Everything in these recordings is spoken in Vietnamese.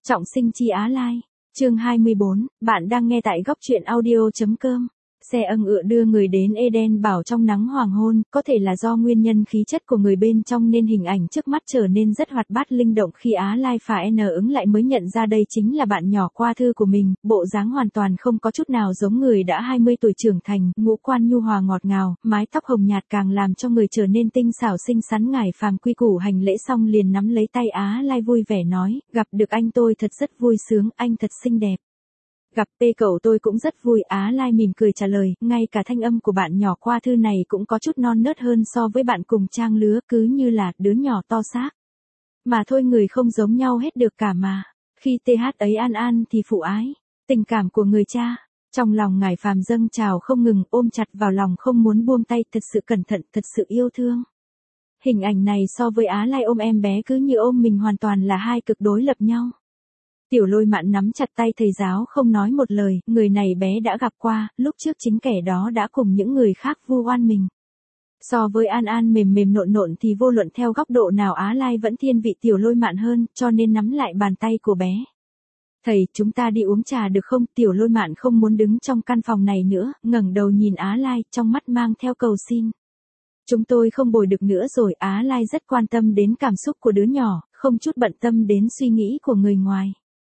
Trọng sinh chi Á Lai. Chương 24, bạn đang nghe tại góc truyện audio.com. Xe ưng ựa đưa người đến Eden Bảo trong nắng hoàng hôn, có thể là do nguyên nhân khí chất của người bên trong nên hình ảnh trước mắt trở nên rất hoạt bát linh động khi Á Lai và N ứng lại mới nhận ra đây chính là bạn nhỏ qua thư của mình, bộ dáng hoàn toàn không có chút nào giống người đã 20 tuổi trưởng thành, ngũ quan nhu hòa ngọt ngào, mái tóc hồng nhạt càng làm cho người trở nên tinh xảo xinh xắn. Ngải Phàm quy củ hành lễ xong liền nắm lấy tay Á Lai vui vẻ nói, gặp được anh tôi thật rất vui sướng, anh thật xinh đẹp. Gặp cậu tôi cũng rất vui. Á Lai mỉm cười trả lời, ngay cả thanh âm của bạn nhỏ qua thư này cũng có chút non nớt hơn so với bạn cùng trang lứa, cứ như là đứa nhỏ to xác. Mà thôi, người không giống nhau hết được cả mà. Khi TH ấy an thì phụ ái, tình cảm của người cha. Trong lòng Ngải Phàm dâng trào không ngừng, ôm chặt vào lòng không muốn buông tay, thật sự cẩn thận, thật sự yêu thương. Hình ảnh này so với Á Lai ôm em bé cứ như ôm mình hoàn toàn là hai cực đối lập nhau. Tiểu Lôi Mạn nắm chặt tay thầy giáo không nói một lời, người này bé đã gặp qua, lúc trước chính kẻ đó đã cùng những người khác vu oan mình. So với An mềm mềm nộn nộn thì vô luận theo góc độ nào Á Lai vẫn thiên vị Tiểu Lôi Mạn hơn, cho nên nắm lại bàn tay của bé. Thầy, chúng ta đi uống trà được không? Tiểu Lôi Mạn không muốn đứng trong căn phòng này nữa, ngẩng đầu nhìn Á Lai, trong mắt mang theo cầu xin. Chúng tôi không bồi được nữa rồi. Á Lai rất quan tâm đến cảm xúc của đứa nhỏ, không chút bận tâm đến suy nghĩ của người ngoài.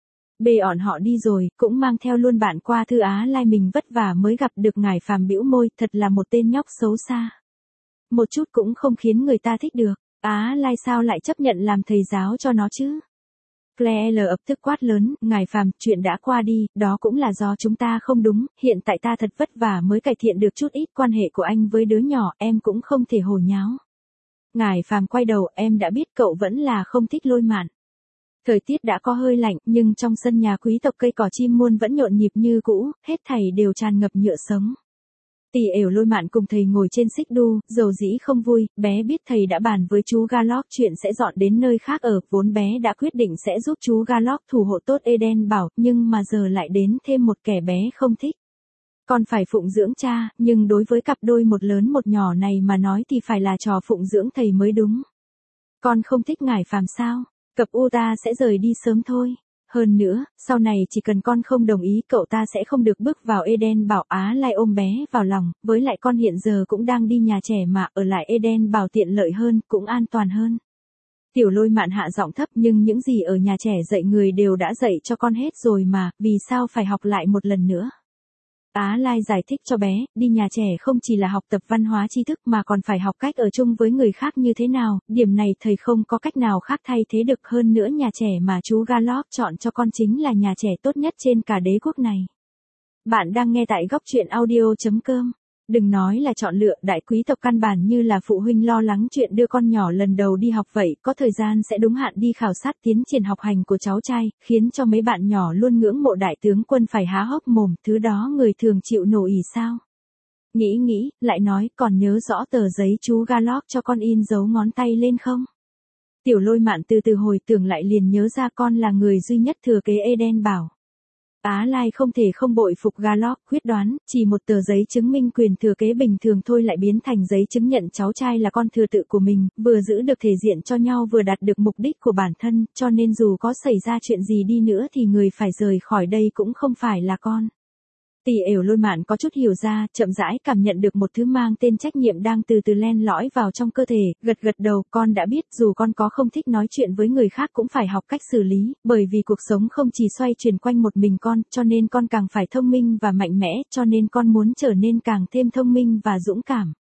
Họ đi rồi, cũng mang theo luôn bạn qua thư. Á Lai mình vất vả mới gặp được. Ngải Phàm bĩu môi, thật là một tên nhóc xấu xa. Một chút cũng không khiến người ta thích được. Á Lai sao lại chấp nhận làm thầy giáo cho nó chứ? Claire ập tức quát lớn, Ngải Phàm, chuyện đã qua đi, đó cũng là do chúng ta không đúng, hiện tại ta thật vất vả mới cải thiện được chút ít quan hệ của anh với đứa nhỏ, em cũng không thể hồ nháo. Ngải Phàm quay đầu, em đã biết cậu vẫn là không thích Lôi Mạn. Thời tiết đã có hơi lạnh, nhưng trong sân nhà quý tộc cây cỏ chim muôn vẫn nhộn nhịp như cũ, hết thảy đều tràn ngập nhựa sống. Tiểu Lôi Mạn cùng thầy ngồi trên xích đu, dầu dĩ không vui, bé biết thầy đã bàn với chú Garlock chuyện sẽ dọn đến nơi khác ở, vốn bé đã quyết định sẽ giúp chú Garlock thủ hộ tốt Eden Bảo, nhưng mà giờ lại đến thêm một kẻ bé không thích. Còn phải phụng dưỡng cha, nhưng đối với cặp đôi một lớn một nhỏ này mà nói thì phải là trò phụng dưỡng thầy mới đúng. Con không thích Ngải Phàm sao? Cặp ta sẽ rời đi sớm thôi. Hơn nữa, sau này chỉ cần con không đồng ý cậu ta sẽ không được bước vào Eden Bảo. Á Lai ôm bé vào lòng, với lại con hiện giờ cũng đang đi nhà trẻ mà, ở lại Eden Bảo tiện lợi hơn, cũng an toàn hơn. Tiểu Lôi Mạn hạ giọng thấp, nhưng những gì ở nhà trẻ dạy người đều đã dạy cho con hết rồi mà, vì sao phải học lại một lần nữa? Á Lai giải thích cho bé, đi nhà trẻ không chỉ là học tập văn hóa tri thức mà còn phải học cách ở chung với người khác như thế nào, điểm này thầy không có cách nào khác thay thế được. Hơn nữa nhà trẻ mà chú Garlock chọn cho con chính là nhà trẻ tốt nhất trên cả đế quốc này. Bạn đang nghe tại góc truyện audio.com. Đừng nói là chọn lựa, đại quý tộc căn bản như là phụ huynh lo lắng chuyện đưa con nhỏ lần đầu đi học vậy, có thời gian sẽ đúng hạn đi khảo sát tiến triển học hành của cháu trai, khiến cho mấy bạn nhỏ luôn ngưỡng mộ đại tướng quân phải há hốc mồm, thứ đó người thường chịu nổi sao? Nghĩ, lại nói, còn nhớ rõ tờ giấy chú Garlock cho con in dấu ngón tay lên không? Tiểu Lôi Mạn từ từ hồi tưởng lại liền nhớ ra con là người duy nhất thừa kế Eden Bảo. Á Lai không thể không bội phục Garlock, quyết đoán, chỉ một tờ giấy chứng minh quyền thừa kế bình thường thôi lại biến thành giấy chứng nhận cháu trai là con thừa tự của mình, vừa giữ được thể diện cho nhau vừa đạt được mục đích của bản thân, cho nên dù có xảy ra chuyện gì đi nữa thì người phải rời khỏi đây cũng không phải là con. Tiểu Lôi Mạn có chút hiểu ra, chậm rãi cảm nhận được một thứ mang tên trách nhiệm đang từ từ len lỏi vào trong cơ thể, gật đầu, con đã biết, dù con có không thích nói chuyện với người khác cũng phải học cách xử lý, bởi vì cuộc sống không chỉ xoay chuyển quanh một mình con, cho nên con càng phải thông minh và mạnh mẽ, cho nên con muốn trở nên càng thêm thông minh và dũng cảm.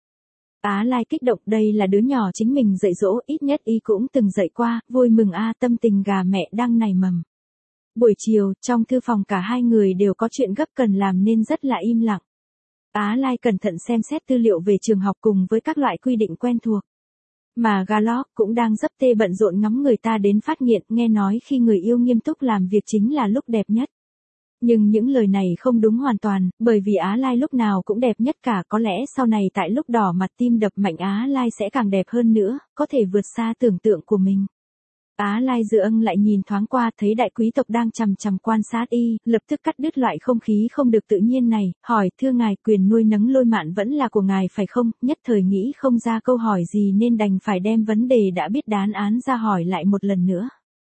Á Lai kích động, đây là đứa nhỏ chính mình dạy dỗ, ít nhất y cũng từng dạy qua, vui mừng tâm tình gà mẹ đang nảy mầm. Buổi chiều, trong thư phòng cả hai người đều có chuyện gấp cần làm nên rất là im lặng. Á Lai cẩn thận xem xét tư liệu về trường học cùng với các loại quy định quen thuộc. Mà Garlock cũng đang dấp tê bận rộn ngắm người ta đến phát nghiện, nghe nói khi người yêu nghiêm túc làm việc chính là lúc đẹp nhất. Nhưng những lời này không đúng hoàn toàn, bởi vì Á Lai lúc nào cũng đẹp nhất cả, có lẽ sau này tại lúc đỏ mặt tim đập mạnh Á Lai sẽ càng đẹp hơn nữa, có thể vượt xa tưởng tượng của mình. Á Lai dựa lại nhìn thoáng qua, thấy đại quý tộc đang chằm chằm quan sát y, lập tức cắt đứt loại không khí không được tự nhiên này, hỏi, thưa ngài, quyền nuôi nấng Lôi Mạn vẫn là của ngài phải không? Nhất thời nghĩ không ra câu hỏi gì nên đành phải đem vấn đề đã biết đáp án ra hỏi lại một lần nữa.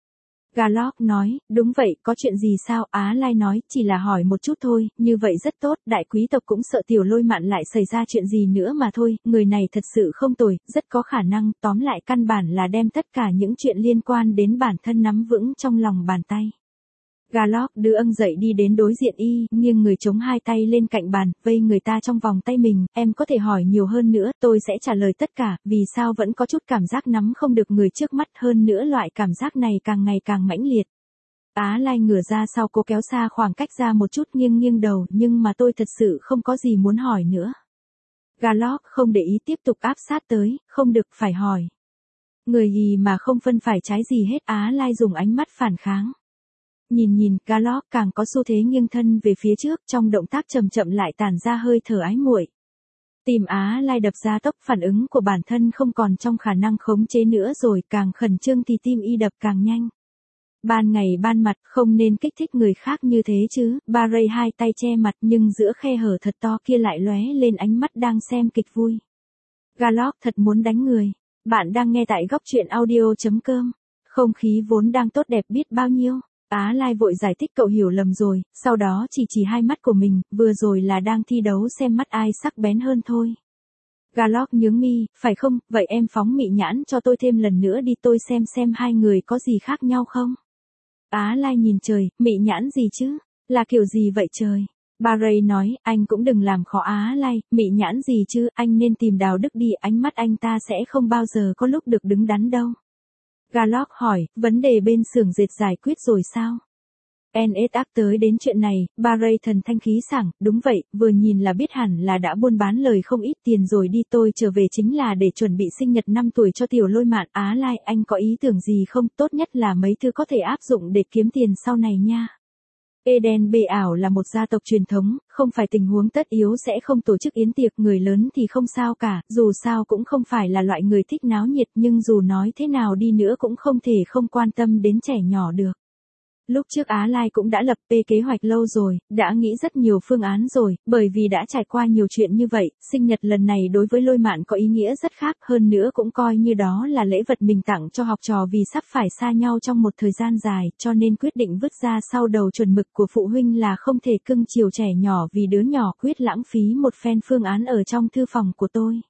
Garlock nói, đúng vậy, có chuyện gì sao? Á Lai nói, chỉ là hỏi một chút thôi, như vậy rất tốt, đại quý tộc cũng sợ tiểu lôi mạn lại xảy ra chuyện gì nữa mà thôi, người này thật sự không tồi, rất có khả năng, tóm lại căn bản là đem tất cả những chuyện liên quan đến bản thân nắm vững trong lòng bàn tay. Garlock đưa âng dậy đi đến đối diện y, nghiêng người chống hai tay lên cạnh bàn, vây người ta trong vòng tay mình, em có thể hỏi nhiều hơn nữa, tôi sẽ trả lời tất cả, vì sao vẫn có chút cảm giác nắm không được người trước mắt hơn nữa loại cảm giác này càng ngày càng mãnh liệt. Á Lai ngửa ra sau cô kéo xa khoảng cách ra một chút nghiêng nghiêng đầu, nhưng mà tôi thật sự không có gì muốn hỏi nữa. Garlock không để ý tiếp tục áp sát tới, không được phải hỏi. Người gì mà không phân phải trái gì hết. Á Lai dùng ánh mắt phản kháng. Nhìn, Garlock càng có xu thế nghiêng thân về phía trước, trong động tác chậm chậm lại tản ra hơi thở ái muội. Tim Á Lai đập ra tốc, phản ứng của bản thân không còn trong khả năng khống chế nữa rồi, càng khẩn trương thì tim y đập càng nhanh. Ban ngày ban mặt không nên kích thích người khác như thế chứ. Barry hai tay che mặt nhưng giữa khe hở thật to kia lại lóe lên ánh mắt đang xem kịch vui. Garlock thật muốn đánh người. Bạn đang nghe tại góc truyện audio.com. Không khí vốn đang tốt đẹp biết bao nhiêu. Á Lai vội giải thích cậu hiểu lầm rồi, sau đó chỉ hai mắt của mình, vừa rồi là đang thi đấu xem mắt ai sắc bén hơn thôi. Garlock nhướng mi, phải không, vậy em phóng mị nhãn cho tôi thêm lần nữa đi, tôi xem hai người có gì khác nhau không. Á Lai nhìn trời, mị nhãn gì chứ, là kiểu gì vậy trời. Barry nói, anh cũng đừng làm khó Á Lai, mị nhãn gì chứ, anh nên tìm Đào Đức đi, ánh mắt anh ta sẽ không bao giờ có lúc được đứng đắn đâu. Garlock hỏi, vấn đề bên xưởng dệt giải quyết rồi sao? NSA tới đến chuyện này, Barry thần thanh khí sảng, đúng vậy, vừa nhìn là biết hẳn là đã buôn bán lời không ít tiền rồi đi, tôi trở về chính là để chuẩn bị sinh nhật 5 tuổi cho tiểu lôi mạn. Á Lai, anh có ý tưởng gì không, tốt nhất là mấy thứ có thể áp dụng để kiếm tiền sau này nha. Eden Bê ảo là một gia tộc truyền thống, không phải tình huống tất yếu sẽ không tổ chức yến tiệc, người lớn thì không sao cả, dù sao cũng không phải là loại người thích náo nhiệt, nhưng dù nói thế nào đi nữa cũng không thể không quan tâm đến trẻ nhỏ được. Lúc trước Á Lai cũng đã lập kế hoạch lâu rồi, đã nghĩ rất nhiều phương án rồi, bởi vì đã trải qua nhiều chuyện như vậy, sinh nhật lần này đối với lôi mạn có ý nghĩa rất khác, hơn nữa cũng coi như đó là lễ vật mình tặng cho học trò vì sắp phải xa nhau trong một thời gian dài, cho nên quyết định vứt ra sau đầu chuẩn mực của phụ huynh là không thể cưng chiều trẻ nhỏ vì đứa nhỏ quyết lãng phí một phen phương án ở trong thư phòng của tôi.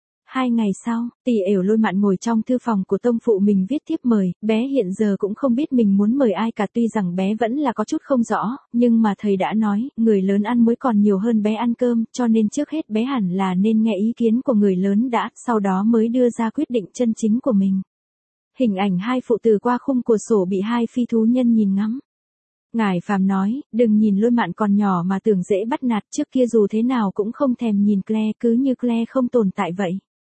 2 ngày sau, Tỷ Ểu Lôi Mạn ngồi trong thư phòng của tông phụ mình viết thiếp mời, bé hiện giờ cũng không biết mình muốn mời ai cả, tuy rằng bé vẫn là có chút không rõ, nhưng mà thầy đã nói, người lớn ăn muối còn nhiều hơn bé ăn cơm, cho nên trước hết bé hẳn là nên nghe ý kiến của người lớn đã, sau đó mới đưa ra quyết định chân chính của mình. Hình ảnh hai phụ tử qua khung cửa sổ bị hai phi thú nhân nhìn ngắm. Ngải Phàm nói, đừng nhìn Lôi Mạn còn nhỏ mà tưởng dễ bắt nạt, trước kia dù thế nào cũng không thèm nhìn Claire, cứ như Claire không tồn tại vậy.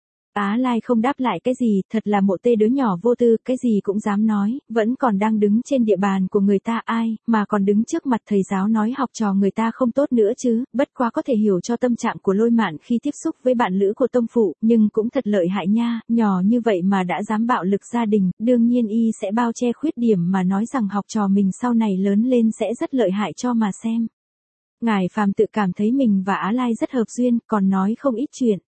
Á Lai không đáp lại cái gì, thật là mộ tê đứa nhỏ vô tư, cái gì cũng dám nói, vẫn còn đang đứng trên địa bàn của người ta ai, mà còn đứng trước mặt thầy giáo nói học trò người ta không tốt nữa chứ, bất quá có thể hiểu cho tâm trạng của Lôi Mạn khi tiếp xúc với bạn lữ của tông phụ, nhưng cũng thật lợi hại nha, nhỏ như vậy mà đã dám bạo lực gia đình, đương nhiên y sẽ bao che khuyết điểm mà nói rằng học trò mình sau này lớn lên sẽ rất lợi hại cho mà xem. Ngải Phàm tự cảm thấy mình và Á Lai rất hợp duyên, còn nói không ít chuyện.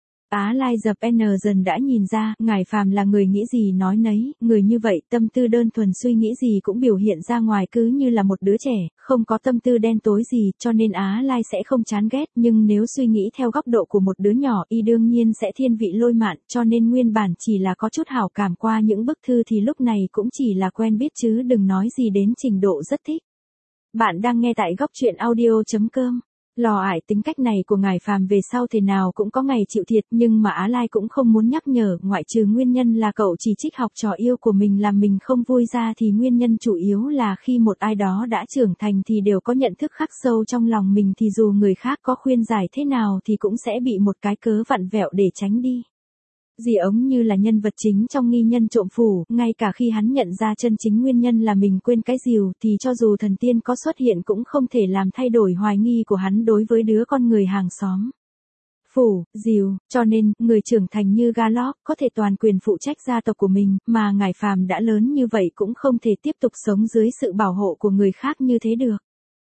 Á Lai dập N dần đã nhìn ra, Ngải Phàm là người nghĩ gì nói nấy, người như vậy, tâm tư đơn thuần suy nghĩ gì cũng biểu hiện ra ngoài cứ như là một đứa trẻ, không có tâm tư đen tối gì, cho nên Á Lai sẽ không chán ghét, nhưng nếu suy nghĩ theo góc độ của một đứa nhỏ y đương nhiên sẽ thiên vị Lôi Mạn, cho nên nguyên bản chỉ là có chút hảo cảm qua những bức thư thì lúc này cũng chỉ là quen biết chứ đừng nói gì đến trình độ rất thích. Bạn đang nghe tại góc truyện audio.com. Lò ải tính cách này của Ngải Phàm về sau thế nào cũng có ngày chịu thiệt, nhưng mà Á Lai cũng không muốn nhắc nhở, ngoại trừ nguyên nhân là cậu chỉ trích học trò yêu của mình làm mình không vui ra thì nguyên nhân chủ yếu là khi một ai đó đã trưởng thành thì đều có nhận thức khắc sâu trong lòng mình thì dù người khác có khuyên giải thế nào thì cũng sẽ bị một cái cớ vặn vẹo để tránh đi. Dì ống như là nhân vật chính trong nghi nhân trộm phủ, ngay cả khi hắn nhận ra chân chính nguyên nhân là mình quên cái rìu thì cho dù thần tiên có xuất hiện cũng không thể làm thay đổi hoài nghi của hắn đối với đứa con người hàng xóm. Phủ, rìu, cho nên, người trưởng thành như Garlock có thể toàn quyền phụ trách gia tộc của mình, mà Ngải Phàm đã lớn như vậy cũng không thể tiếp tục sống dưới sự bảo hộ của người khác như thế được.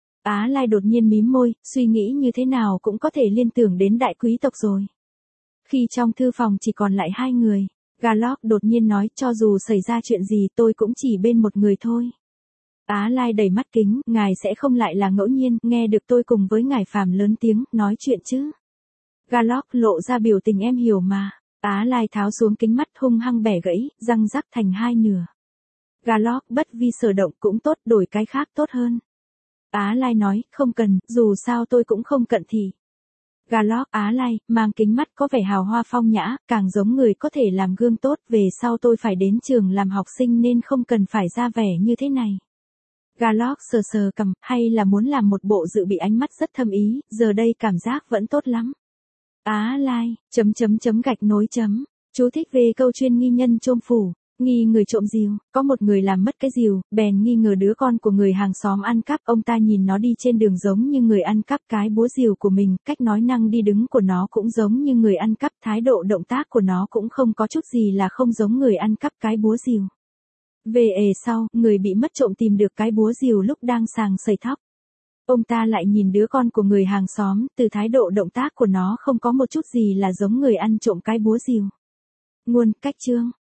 Á Lai đột nhiên mím môi, suy nghĩ như thế nào cũng có thể liên tưởng đến đại quý tộc rồi. Khi trong thư phòng chỉ còn lại hai người, Garlock đột nhiên nói, cho dù xảy ra chuyện gì tôi cũng chỉ bên một người thôi. Á Lai đầy mắt kính, ngài sẽ không lại là ngẫu nhiên, nghe được tôi cùng với ngài Phàm lớn tiếng, nói chuyện chứ. Garlock lộ ra biểu tình em hiểu mà. Á Lai tháo xuống kính mắt hung hăng bẻ gãy, răng rắc thành hai nửa. Garlock bất vi sở động cũng tốt, đổi cái khác tốt hơn. Á Lai nói, không cần, dù sao tôi cũng không cận thị. Garlock Á Lai, mang kính mắt có vẻ hào hoa phong nhã, càng giống người có thể làm gương tốt, về sau tôi phải đến trường làm học sinh nên không cần phải ra vẻ như thế này. Garlock sờ sờ cằm, hay là muốn làm một bộ dự bị ánh mắt rất thâm ý, giờ đây cảm giác vẫn tốt lắm. Á Lai, gạch nối chấm. Chú thích về câu chuyên nghi nhân trôm phủ. Nghi người trộm rìu, có một người làm mất cái rìu, bèn nghi ngờ đứa con của người hàng xóm ăn cắp, ông ta nhìn nó đi trên đường giống như người ăn cắp cái búa rìu của mình, cách nói năng đi đứng của nó cũng giống như người ăn cắp, thái độ động tác của nó cũng không có chút gì là không giống người ăn cắp cái búa rìu. Về sau, người bị mất trộm tìm được cái búa rìu lúc đang sàng sẩy tóc. Ông ta lại nhìn đứa con của người hàng xóm, từ thái độ động tác của nó không có một chút gì là giống người ăn trộm cái búa rìu. Nguồn, cách chương.